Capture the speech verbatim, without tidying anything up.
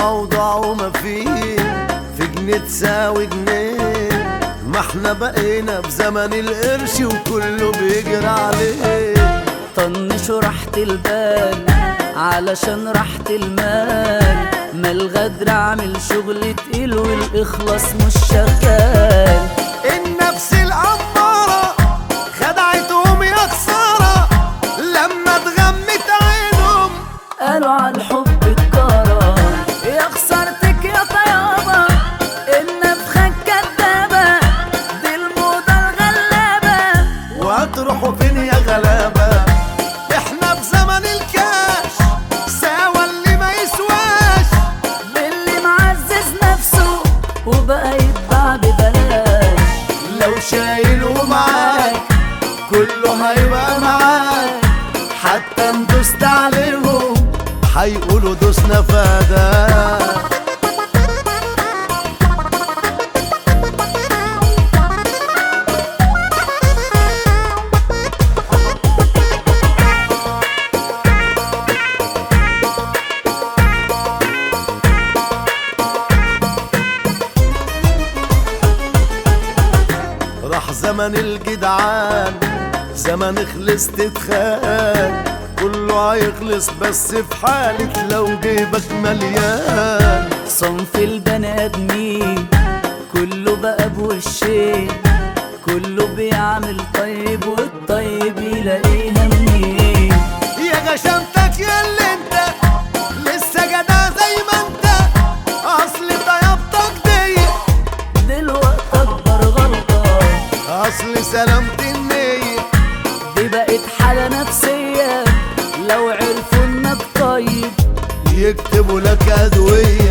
الموضوع وما فيه في جنيه تساوي جنيه، ما احنا بقينا في زمن القرش وكله بيجري عليه. طنش راحة البال علشان راحة المال، ما الغدر عامل شغل تقيل والإخلاص مش شغال. النفس الأمارة خدعتهم يا خسارة، لما اتغمت عينهم قالوا على الحب اتكرر. يا خسارتك يا طيابة النفخة كدابة، دي الموضة الغلابة وهتروحوا فين يا غلابة؟ احنا في زمن الكاش، ساوى اللي ما يسواش باللي معزز نفسه وبقى يتباع ببلاش. لو شايل ومعاك كله هيبقى معاك، حتى ندوست عليهم هيقولوا دوسنا فداك. راح زمن الجدعان، زمن خلص تتخان، كله هيخلص بس في حالة لو جيبك مليان. صنف البني ادمين كله بقى بوشين، كله بيعمل طيب والطيب يلاقيها منين. يا غشمتك يا اللي انت لسه جدع زي ما انت، اصل طيبتك دي دلوقتي اكبر غلطة، اصل سلامة النية دي بقت حالة نفسية، لو عرفوا انك طيب يكتبوا لك ادوية.